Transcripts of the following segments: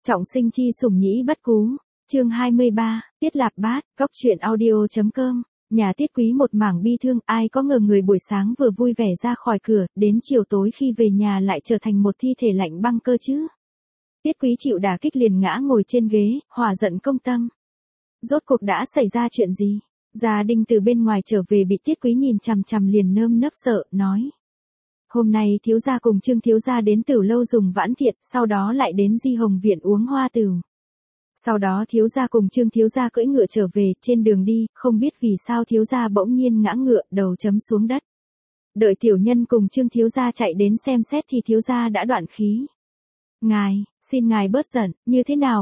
Trọng sinh chi sủng nhĩ bất cú. Chương 23, Tiết Lạp Bát, Cóc truyện audio.com. Nhà Tiết Quý một mảng bi thương, ai có ngờ người buổi sáng vừa vui vẻ ra khỏi cửa, đến chiều tối khi về nhà lại trở thành một thi thể lạnh băng cơ chứ. Tiết Quý chịu đả kích liền ngã ngồi trên ghế, hỏa giận công tâm. Rốt cuộc đã xảy ra chuyện gì? Gia Đinh từ bên ngoài trở về bị Tiết Quý nhìn chằm chằm liền nơm nớp sợ, nói. Hôm nay thiếu gia cùng Trương thiếu gia đến Tửu lâu dùng vãn thiện, sau đó lại đến Di Hồng viện uống hoa tửu. Sau đó thiếu gia cùng Trương thiếu gia cưỡi ngựa trở về, trên đường đi, không biết vì sao thiếu gia bỗng nhiên ngã ngựa, đầu chấm xuống đất. Đợi tiểu nhân cùng Trương thiếu gia chạy đến xem xét thì thiếu gia đã đoạn khí. Ngài, xin ngài bớt giận, như thế nào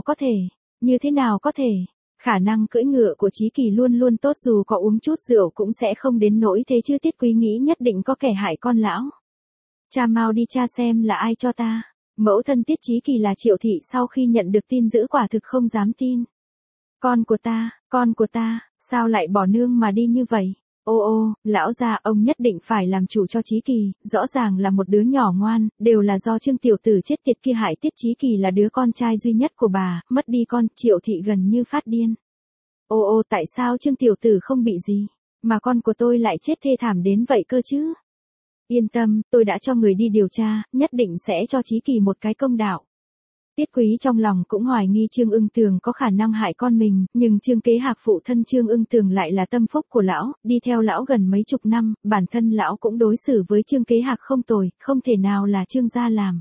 có thể, khả năng cưỡi ngựa của Chí Kỳ luôn luôn tốt, dù có uống chút rượu cũng sẽ không đến nỗi thế chứ. Tiết Quý nghĩ nhất định có kẻ hại con lão. Cha mau đi tra xem là ai cho ta. Mẫu thân Tiết Chí Kỳ là Triệu thị sau khi nhận được tin dữ quả thực không dám tin. Con của ta, sao lại bỏ nương mà đi như vậy? Ô, lão gia ông nhất định phải làm chủ cho Chí Kỳ, rõ ràng là một đứa nhỏ ngoan, đều là do Trương tiểu tử chết tiệt kia hại. Tiết Chí Kỳ là đứa con trai duy nhất của bà, mất đi con, Triệu thị gần như phát điên. Ô, tại sao Trương tiểu tử không bị gì, mà con của tôi lại chết thê thảm đến vậy cơ chứ? Yên tâm, tôi đã cho người đi điều tra, nhất định sẽ cho Chí Kỳ một cái công đạo. Tiết Quý trong lòng cũng hoài nghi Trương Ưng Tường có khả năng hại con mình, nhưng Trương Kế Hạc phụ thân Trương Ưng Tường lại là tâm phúc của lão, đi theo lão gần mấy chục năm, bản thân lão cũng đối xử với Trương Kế Hạc không tồi, không thể nào là Trương gia làm.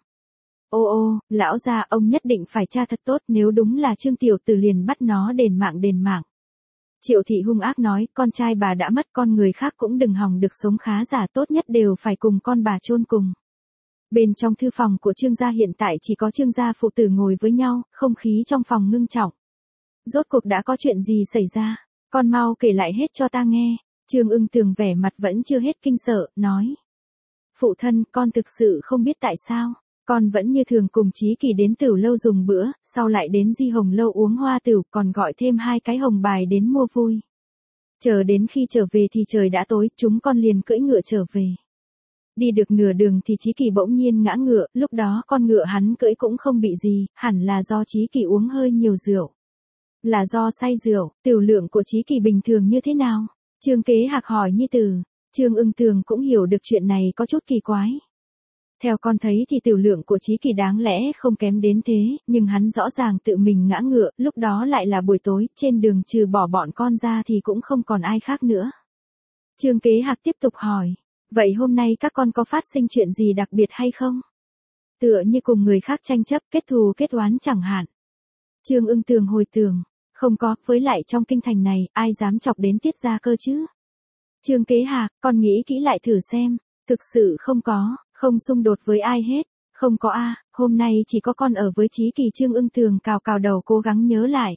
Ô, lão gia ông nhất định phải tra thật tốt, nếu đúng là Trương tiểu tử liền bắt nó đền mạng. Triệu thị hung ác nói, con trai bà đã mất, con người khác cũng đừng hòng được sống khá giả, tốt nhất đều phải cùng con bà chôn cùng. Bên trong thư phòng của Trương gia hiện tại chỉ có Trương gia phụ tử ngồi với nhau, không khí trong phòng ngưng trọng. Rốt cuộc đã có chuyện gì xảy ra? Con mau kể lại hết cho ta nghe. Trương Ưng Tường vẻ mặt vẫn chưa hết kinh sợ, nói. Phụ thân, con thực sự không biết tại sao. Con vẫn như thường cùng Chí Kỳ đến Tửu lâu dùng bữa, sau lại đến Di Hồng lâu uống hoa tửu, còn gọi thêm 2 cái hồng bài đến mua vui. Chờ đến khi trở về thì trời đã tối, chúng con liền cưỡi ngựa trở về. Đi được nửa đường thì Chí Kỳ bỗng nhiên ngã ngựa, lúc đó con ngựa hắn cưỡi cũng không bị gì, hẳn là do Chí Kỳ uống hơi nhiều rượu. Là do say rượu, tiểu lượng của Chí Kỳ bình thường như thế nào? Trương Kế Hạc hỏi như từ. Trương Ưng Tường cũng hiểu được chuyện này có chút kỳ quái. Theo con thấy thì tiểu lượng của Chí Kỳ đáng lẽ không kém đến thế, nhưng hắn rõ ràng tự mình ngã ngựa, lúc đó lại là buổi tối, trên đường trừ bỏ bọn con ra thì cũng không còn ai khác nữa. Trương Kế Hạc tiếp tục hỏi, vậy hôm nay các con có phát sinh chuyện gì đặc biệt hay không? Tựa như cùng người khác tranh chấp, kết thù kết oán chẳng hạn. Trương Ưng Tường hồi tưởng, không có, với lại trong kinh thành này, ai dám chọc đến Tiết gia cơ chứ? Trương Kế Hạc, con nghĩ kỹ lại thử xem, thực sự không có. Không xung đột với ai hết, không có hôm nay chỉ có con ở với Chí Kỳ. Trương Ưng Tường cào đầu cố gắng nhớ lại.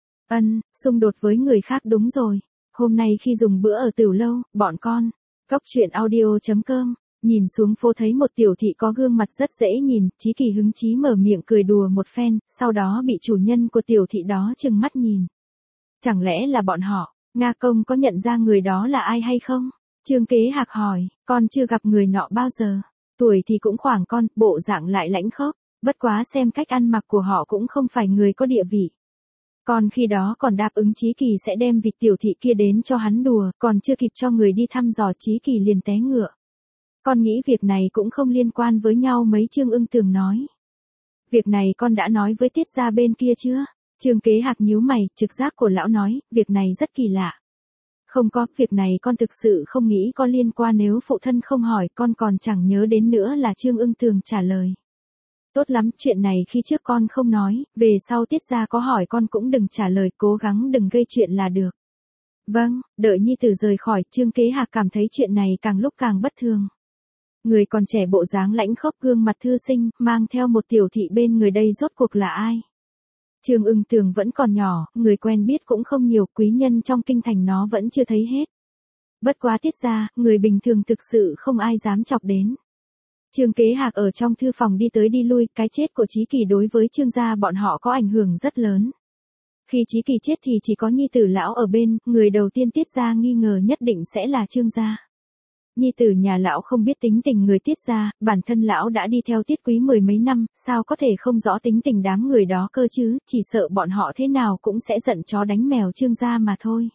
Xung đột với người khác đúng rồi, hôm nay khi dùng bữa ở Tửu lâu, bọn con, Cóc truyện audio.com, nhìn xuống phố thấy một tiểu thị có gương mặt rất dễ nhìn, Chí Kỳ hứng chí mở miệng cười đùa một phen, sau đó bị chủ nhân của tiểu thị đó trừng mắt nhìn. Chẳng lẽ là bọn họ, Nga công có nhận ra người đó là ai hay không? Trương Kế Hạc hỏi, con chưa gặp người nọ bao giờ. Tuổi thì cũng khoảng con, bộ dạng lại lãnh khốc, bất quá xem cách ăn mặc của họ cũng không phải người có địa vị. Còn khi đó còn đáp ứng Chí Kỳ sẽ đem vịt tiểu thị kia đến cho hắn đùa, còn chưa kịp cho người đi thăm dò Chí Kỳ liền té ngựa. Con nghĩ việc này cũng không liên quan với nhau mấy. Trương Ưng Tường nói. Việc này con đã nói với Tiết gia bên kia chưa? Trương Kế Hạc nhíu mày, trực giác của lão nói, việc này rất kỳ lạ. Không có, việc này con thực sự không nghĩ có liên quan, nếu phụ thân không hỏi con còn chẳng nhớ đến nữa. Là Trương Ưng Tường trả lời. Tốt lắm, chuyện này khi trước con không nói, về sau Tiết gia có hỏi con cũng đừng trả lời, cố gắng đừng gây chuyện là được. Vâng, đợi nhi tử rời khỏi, Trương Kế Hạc cảm thấy chuyện này càng lúc càng bất thường. Người còn trẻ bộ dáng lãnh khốc, gương mặt thư sinh, mang theo một tiểu thị bên người, đây rốt cuộc là ai? Trương Ưng Tường vẫn còn nhỏ, người quen biết cũng không nhiều, quý nhân trong kinh thành nó vẫn chưa thấy hết. Bất quá Tiết gia, người bình thường thực sự không ai dám chọc đến. Trương Kế Hạc ở trong thư phòng đi tới đi lui, cái chết của Chí Kỳ đối với Trương gia bọn họ có ảnh hưởng rất lớn. Khi Chí Kỳ chết thì chỉ có nhi tử lão ở bên, người đầu tiên Tiết gia nghi ngờ nhất định sẽ là Trương gia. Nhi tử nhà lão không biết tính tình người Tiết gia, bản thân lão đã đi theo Tiết Quý mười mấy năm, sao có thể không rõ tính tình đám người đó cơ chứ, chỉ sợ bọn họ thế nào cũng sẽ giận chó đánh mèo Trương gia mà thôi.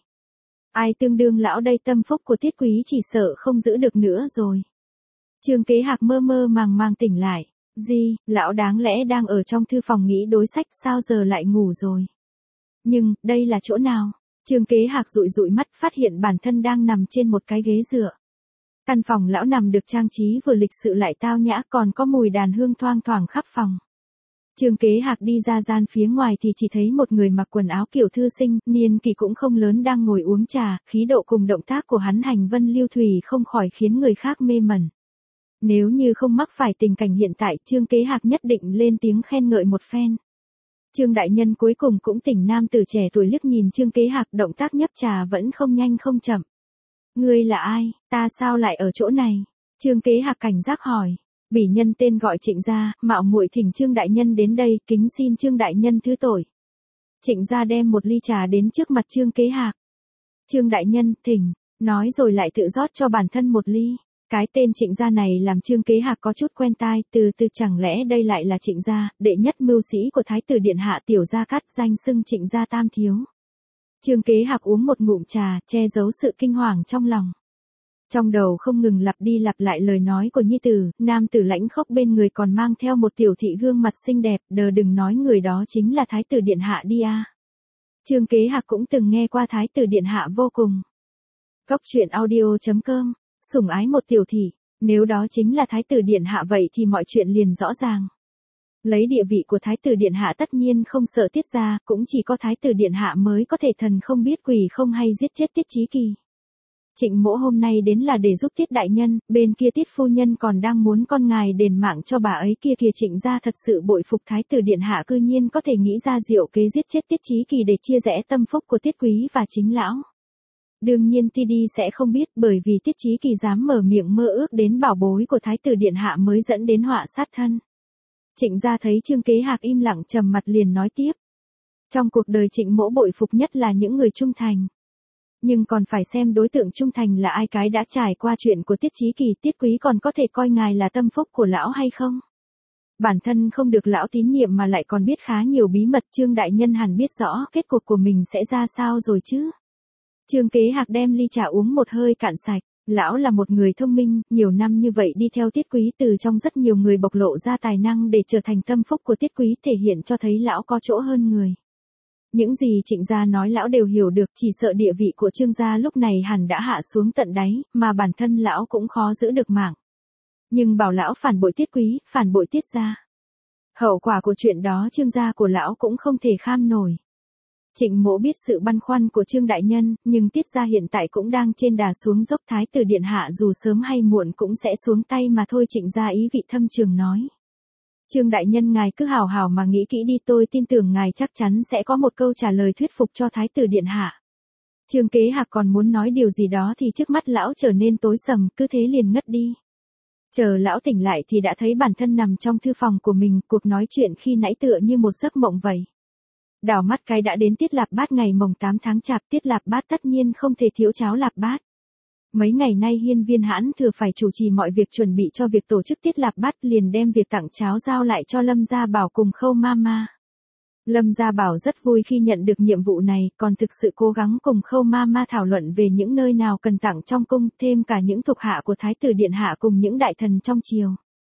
Ai tương đương lão đây, tâm phúc của Tiết Quý chỉ sợ không giữ được nữa rồi. Trương Kế Hạc mơ mơ màng màng tỉnh lại. Gì, lão đáng lẽ đang ở trong thư phòng nghĩ đối sách, sao giờ lại ngủ rồi? Nhưng, đây là chỗ nào? Trương Kế Hạc dụi dụi mắt, phát hiện bản thân đang nằm trên một cái ghế dựa. Căn phòng lão nằm được trang trí vừa lịch sự lại tao nhã, còn có mùi đàn hương thoang thoảng khắp phòng. Trương Kế Hạc đi ra gian phía ngoài thì chỉ thấy một người mặc quần áo kiểu thư sinh, niên kỷ cũng không lớn đang ngồi uống trà, khí độ cùng động tác của hắn hành vân lưu thủy không khỏi khiến người khác mê mẩn. Nếu như không mắc phải tình cảnh hiện tại, Trương Kế Hạc nhất định lên tiếng khen ngợi một phen. Trương đại nhân cuối cùng cũng tỉnh, nam tử trẻ tuổi liếc nhìn Trương Kế Hạc, động tác nhấp trà vẫn không nhanh không chậm. Ngươi là ai, ta sao lại ở chỗ này? Trương Kế Hạc cảnh giác hỏi. Bỉ nhân tên gọi Trịnh gia, mạo muội thỉnh Trương đại nhân đến đây, kính xin Trương đại nhân thứ tội. Trịnh gia đem một ly trà đến trước mặt Trương Kế Hạc. Trương đại nhân, thỉnh, nói rồi lại tự rót cho bản thân một ly. Cái tên Trịnh gia này làm Trương Kế Hạc có chút quen tai, từ chẳng lẽ đây lại là Trịnh gia, đệ nhất mưu sĩ của Thái tử điện hạ Tiểu Gia Cát, danh xưng Trịnh gia tam thiếu. Trương Kế Hạc uống một ngụm trà, che giấu sự kinh hoàng trong lòng. Trong đầu không ngừng lặp đi lặp lại lời nói của nhi tử, nam tử lãnh khốc bên người còn mang theo một tiểu thị gương mặt xinh đẹp, đừng nói người đó chính là Thái tử điện hạ đi à. Trương Kế Hạc cũng từng nghe qua Thái tử điện hạ vô cùng. Góc truyện audio.com, sủng ái một tiểu thị, nếu đó chính là Thái tử điện hạ vậy thì mọi chuyện liền rõ ràng. Lấy địa vị của Thái tử điện hạ tất nhiên không sợ Tiết gia, cũng chỉ có Thái tử điện hạ mới có thể thần không biết quỷ không hay giết chết Tiết Chí Kỳ. Trịnh mỗ hôm nay đến là để giúp Tiết đại nhân, bên kia Tiết phu nhân còn đang muốn con ngài đền mạng cho bà ấy kia kìa. Trịnh gia thật sự bội phục Thái tử điện hạ cư nhiên có thể nghĩ ra diệu kế giết chết Tiết Chí Kỳ để chia rẽ tâm phúc của Tiết Quý và chính lão. Đương nhiên Ti đi sẽ không biết, bởi vì Tiết Chí Kỳ dám mở miệng mơ ước đến bảo bối của Thái tử điện hạ mới dẫn đến họa sát thân. Trịnh gia thấy Trương Kế Hạc im lặng trầm mặt liền nói tiếp. Trong cuộc đời Trịnh mỗ bội phục nhất là những người trung thành. Nhưng còn phải xem đối tượng trung thành là ai, cái đã trải qua chuyện của Tiết Chí Kỳ, Tiết Quý còn có thể coi ngài là tâm phúc của lão hay không? Bản thân không được lão tín nhiệm mà lại còn biết khá nhiều bí mật, Trương đại nhân hẳn biết rõ kết cục của mình sẽ ra sao rồi chứ? Trương Kế Hạc đem ly trà uống một hơi cạn sạch. Lão là một người thông minh, nhiều năm như vậy đi theo Tiết Quý, từ trong rất nhiều người bộc lộ ra tài năng để trở thành tâm phúc của Tiết Quý, thể hiện cho thấy lão có chỗ hơn người. Những gì Trịnh gia nói lão đều hiểu được, chỉ sợ địa vị của Trương gia lúc này hẳn đã hạ xuống tận đáy, mà bản thân lão cũng khó giữ được mạng. Nhưng bảo lão phản bội Tiết Quý, phản bội Tiết gia. Hậu quả của chuyện đó Trương gia của lão cũng không thể kham nổi. Trịnh mỗ biết sự băn khoăn của Trương đại nhân, nhưng Tiết gia hiện tại cũng đang trên đà xuống dốc, Thái tử điện hạ dù sớm hay muộn cũng sẽ xuống tay mà thôi. Trịnh gia ý vị thâm trường nói. Trương đại nhân ngài cứ hào hào mà nghĩ kỹ đi, tôi tin tưởng ngài chắc chắn sẽ có một câu trả lời thuyết phục cho Thái tử điện hạ. Trương Kế Hạc còn muốn nói điều gì đó thì trước mắt lão trở nên tối sầm, cứ thế liền ngất đi. Chờ lão tỉnh lại thì đã thấy bản thân nằm trong thư phòng của mình, cuộc nói chuyện khi nãy tựa như một giấc mộng vậy. Đảo mắt cái đã đến Tiết Lạp Bát ngày mồng 8 tháng Chạp, Tiết Lạp Bát tất nhiên không thể thiếu cháo lạp bát. Mấy ngày nay Hiên Viên Hãn Thừa phải chủ trì mọi việc chuẩn bị cho việc tổ chức Tiết Lạp Bát, liền đem việc tặng cháo giao lại cho Lâm Gia Bảo cùng Khâu Mama. Lâm Gia Bảo rất vui khi nhận được nhiệm vụ này, còn thực sự cố gắng cùng Khâu Mama thảo luận về những nơi nào cần tặng trong cung, thêm cả những thuộc hạ của Thái tử điện hạ cùng những đại thần trong triều.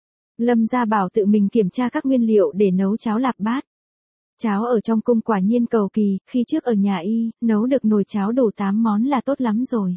Lâm Gia Bảo tự mình kiểm tra các nguyên liệu để nấu cháo lạp bát. Cháo ở trong cung quả nhiên cầu kỳ, khi trước ở nhà y, nấu được nồi cháo đủ 8 món là tốt lắm rồi.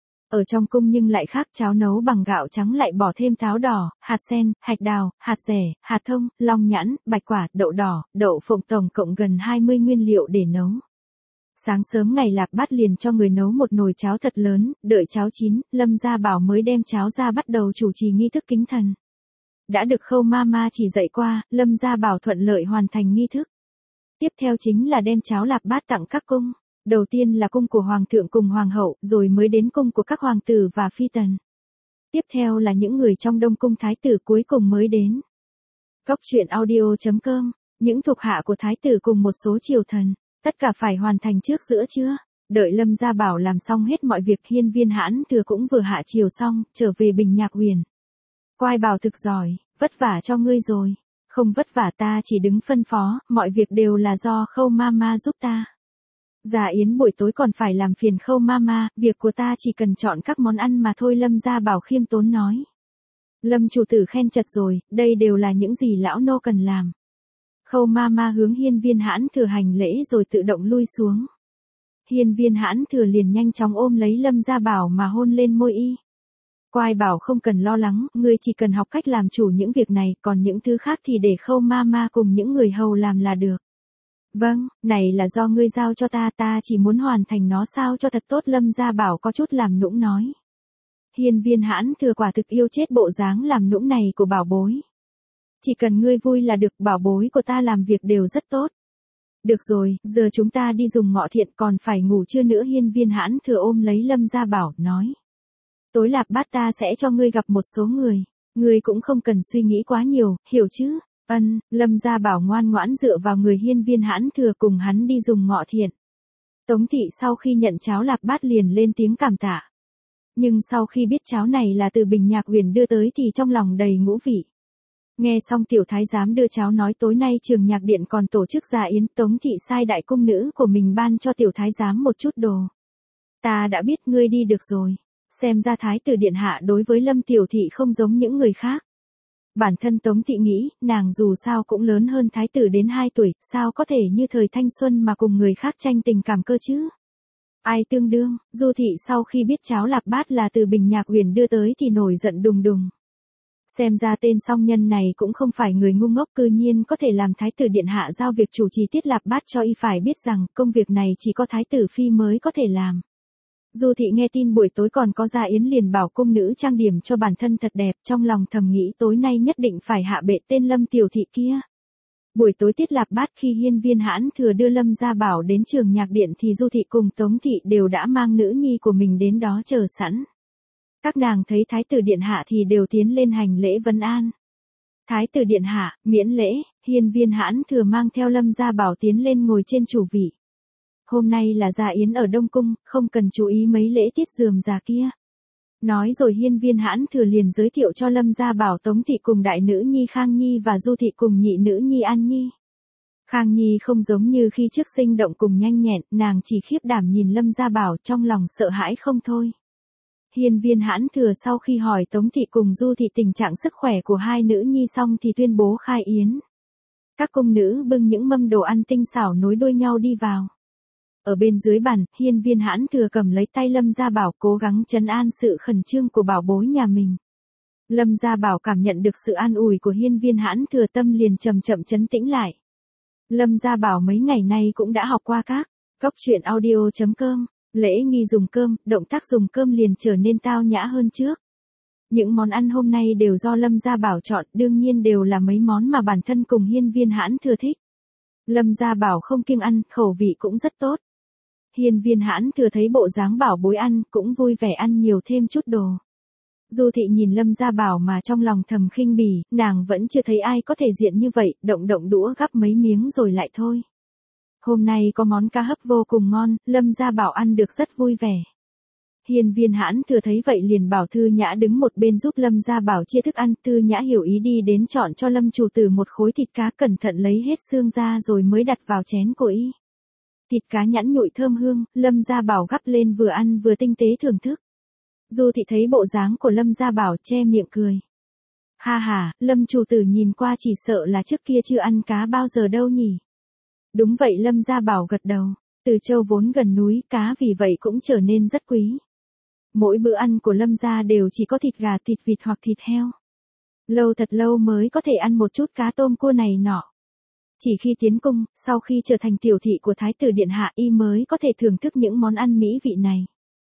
Ở trong cung nhưng lại khác, cháo nấu bằng gạo trắng lại bỏ thêm táo đỏ, hạt sen, hạch đào, hạt dẻ, hạt thông, long nhãn, bạch quả, đậu đỏ, đậu phộng, tổng cộng gần 20 nguyên liệu để nấu. Sáng sớm ngày Lạp Bát liền cho người nấu một nồi cháo thật lớn, đợi cháo chín, Lâm Gia Bảo mới đem cháo ra bắt đầu chủ trì nghi thức kính thần. Đã được Khâu Mama chỉ dạy qua, Lâm Gia Bảo thuận lợi hoàn thành nghi thức. Tiếp theo chính là đem cháo lạp bát tặng các cung. Đầu tiên là cung của hoàng thượng cùng hoàng hậu, rồi mới đến cung của các hoàng tử và phi tần. Tiếp theo là những người trong đông cung thái tử, cuối cùng mới đến. Góc truyện audio.com, những thuộc hạ của thái tử cùng một số triều thần, tất cả phải hoàn thành trước giữa trưa. Đợi Lâm Gia Bảo làm xong hết mọi việc, Hiên Viên Hãn Thừa cũng vừa hạ chiều xong, trở về Bình Nhạc Huyền. Quai Bảo thực giỏi, vất vả cho ngươi rồi. Không vất vả, ta chỉ đứng phân phó, mọi việc đều là do Khâu Mama giúp ta. Dạ yến buổi tối còn phải làm phiền Khâu Mama, việc của ta chỉ cần chọn các món ăn mà thôi, Lâm Gia Bảo khiêm tốn nói. Lâm chủ tử khen chật rồi, đây đều là những gì lão nô cần làm. Khâu Mama hướng Hiên Viên Hãn Thừa hành lễ rồi tự động lui xuống. Hiên Viên Hãn Thừa liền nhanh chóng ôm lấy Lâm Gia Bảo mà hôn lên môi y. Quai Bảo không cần lo lắng, ngươi chỉ cần học cách làm chủ những việc này, còn những thứ khác thì để Khâu Mama cùng những người hầu làm là được. Vâng, này là do ngươi giao cho ta, ta chỉ muốn hoàn thành nó sao cho thật tốt, Lâm Gia Bảo có chút làm nũng nói. Hiên Viên Hãn Thừa quả thực yêu chết bộ dáng làm nũng này của bảo bối. Chỉ cần ngươi vui là được, bảo bối của ta làm việc đều rất tốt. Được rồi, giờ chúng ta đi dùng ngọ thiện, còn phải ngủ trưa nữa. Hiên Viên Hãn Thừa ôm lấy Lâm Gia Bảo, nói. Tối Lạp Bát ta sẽ cho ngươi gặp một số người. Ngươi cũng không cần suy nghĩ quá nhiều, hiểu chứ? Lâm Gia Bảo ngoan ngoãn dựa vào người Hiên Viên Hãn Thừa cùng hắn đi dùng ngọ thiện. Tống thị sau khi nhận cháo Lạp Bát liền lên tiếng cảm tạ. Nhưng sau khi biết cháo này là từ Bình Nhạc Huyền đưa tới thì trong lòng đầy ngũ vị. Nghe xong tiểu thái giám đưa cháo nói tối nay Trường Nhạc Điện còn tổ chức dạ yến, Tống thị sai đại cung nữ của mình ban cho tiểu thái giám một chút đồ. Ta đã biết, ngươi đi được rồi. Xem ra thái tử điện hạ đối với Lâm tiểu thị không giống những người khác. Bản thân Tống thị nghĩ, nàng dù sao cũng lớn hơn thái tử đến 2 tuổi, sao có thể như thời thanh xuân mà cùng người khác tranh tình cảm cơ chứ? Ai tương đương? Du thị sau khi biết cháo Lạp Bát là từ Bình Nhạc Huyền đưa tới thì nổi giận đùng đùng. Xem ra tên song nhân này cũng không phải người ngu ngốc, cư nhiên có thể làm thái tử điện hạ giao việc chủ trì tiết Lạp Bát cho y, phải biết rằng công việc này chỉ có thái tử phi mới có thể làm. Du thị nghe tin buổi tối còn có dạ yến liền bảo cung nữ trang điểm cho bản thân thật đẹp, trong lòng thầm nghĩ tối nay nhất định phải hạ bệ tên Lâm tiểu thị kia. Buổi tối tiết Lạp Bát khi Hiên Viên Hãn Thừa đưa Lâm Gia Bảo đến Trường Nhạc Điện thì Du thị cùng Tống thị đều đã mang nữ nhi của mình đến đó chờ sẵn. Các nàng thấy thái tử điện hạ thì đều tiến lên hành lễ vấn an. Thái tử điện hạ, miễn lễ. Hiên Viên Hãn Thừa mang theo Lâm Gia Bảo tiến lên ngồi trên chủ vị. Hôm nay là dạ yến ở Đông Cung, không cần chú ý mấy lễ tiết rườm rà kia. Nói rồi Hiên Viên Hãn Thừa liền giới thiệu cho Lâm Gia Bảo Tống thị cùng đại nữ nhi Khang Nhi và Du thị cùng nhị nữ nhi An Nhi. Khang Nhi không giống như khi trước sinh động cùng nhanh nhẹn, nàng chỉ khiếp đảm nhìn Lâm Gia Bảo trong lòng sợ hãi không thôi. Hiên Viên Hãn Thừa sau khi hỏi Tống thị cùng Du thị tình trạng sức khỏe của hai nữ nhi xong thì tuyên bố khai yến. Các cung nữ bưng những mâm đồ ăn tinh xảo nối đuôi nhau đi vào. Ở bên dưới bàn, Hiên Viên Hãn Thừa cầm lấy tay Lâm Gia Bảo cố gắng trấn an sự khẩn trương của bảo bối nhà mình. Lâm Gia Bảo cảm nhận được sự an ủi của Hiên Viên Hãn Thừa, tâm liền chậm chậm trấn tĩnh lại. Lâm Gia Bảo mấy ngày nay cũng đã học qua các góc truyện audio.com, lễ nghi dùng cơm, động tác dùng cơm liền trở nên tao nhã hơn trước. Những món ăn hôm nay đều do Lâm Gia Bảo chọn, đương nhiên đều là mấy món mà bản thân cùng Hiên Viên Hãn Thừa thích. Lâm Gia Bảo không kiêng ăn, khẩu vị cũng rất tốt. Hiên Viên Hãn Thừa thấy bộ dáng bảo bối ăn, cũng vui vẻ ăn nhiều thêm chút đồ. Du thị nhìn Lâm Gia Bảo mà trong lòng thầm khinh bỉ, nàng vẫn chưa thấy ai có thể diện như vậy, động đũa gắp mấy miếng rồi lại thôi. Hôm nay có món cá hấp vô cùng ngon, Lâm Gia Bảo ăn được rất vui vẻ. Hiên Viên Hãn Thừa thấy vậy liền bảo Thư Nhã đứng một bên giúp Lâm Gia Bảo chia thức ăn. Thư Nhã hiểu ý đi đến chọn cho Lâm chủ tử một khối thịt cá, cẩn thận lấy hết xương ra rồi mới đặt vào chén của y. Thịt cá nhẵn nhụi thơm hương, Lâm Gia Bảo gắp lên vừa ăn vừa tinh tế thưởng thức. Du thị thấy bộ dáng của Lâm Gia Bảo che miệng cười. Ha ha, Lâm chủ tử nhìn qua chỉ sợ là trước kia chưa ăn cá bao giờ đâu nhỉ. Đúng vậy, Lâm Gia Bảo gật đầu. Từ Châu vốn gần núi, cá vì vậy cũng trở nên rất quý. Mỗi bữa ăn của Lâm gia đều chỉ có thịt gà, thịt vịt hoặc thịt heo. Lâu thật lâu mới có thể ăn một chút cá tôm cua này nọ. Chỉ khi tiến cung, sau khi trở thành tiểu thị của thái tử điện hạ, y mới có thể thưởng thức những món ăn mỹ vị này.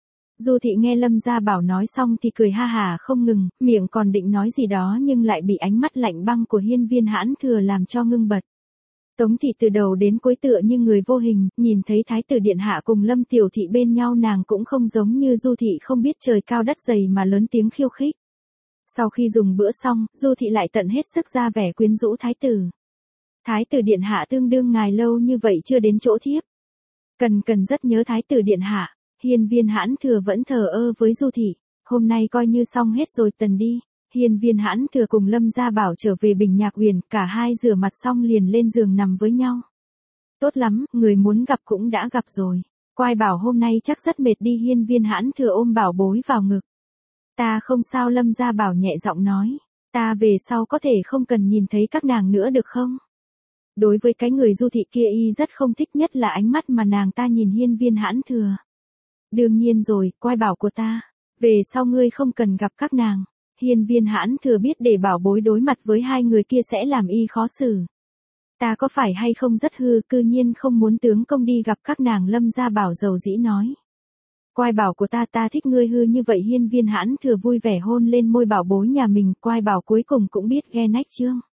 Du thị nghe Lâm Gia Bảo nói xong thì cười ha hà không ngừng, miệng còn định nói gì đó nhưng lại bị ánh mắt lạnh băng của Hiên Viên Hãn Thừa làm cho ngưng bật. Tống thị từ đầu đến cuối tựa như người vô hình, nhìn thấy thái tử điện hạ cùng Lâm tiểu thị bên nhau, nàng cũng không giống như Du thị không biết trời cao đất dày mà lớn tiếng khiêu khích. Sau khi dùng bữa xong, Du thị lại tận hết sức ra vẻ quyến rũ thái tử. Thái tử điện hạ tương đương ngài lâu như vậy chưa đến chỗ thiếp. Cần rất nhớ thái tử điện hạ. Hiên Viên Hãn Thừa vẫn thờ ơ với Du thị. Hôm nay coi như xong hết rồi, tần đi. Hiên Viên Hãn Thừa cùng Lâm Gia Bảo trở về Bình Nhạc Huyền, cả hai rửa mặt xong liền lên giường nằm với nhau. Tốt lắm, người muốn gặp cũng đã gặp rồi. Quai Bảo hôm nay chắc rất mệt đi. Hiên Viên Hãn Thừa ôm Bảo Bối vào ngực. Ta không sao, Lâm Gia Bảo nhẹ giọng nói. Ta về sau có thể không cần nhìn thấy các nàng nữa được không? Đối với cái người Du thị kia y rất không thích, nhất là ánh mắt mà nàng ta nhìn Hiên Viên Hãn Thừa. Đương nhiên rồi, Quai Bảo của ta. Về sau ngươi không cần gặp các nàng. Hiên Viên Hãn Thừa biết để Bảo Bối đối mặt với hai người kia sẽ làm y khó xử. Ta có phải hay không rất hư, cư nhiên không muốn tướng công đi gặp các nàng, Lâm Gia Bảo dầu dĩ nói. Quai Bảo của ta thích ngươi hư như vậy. Hiên Viên Hãn Thừa vui vẻ hôn lên môi Bảo Bối nhà mình. Quai Bảo cuối cùng cũng biết ghe nách trương.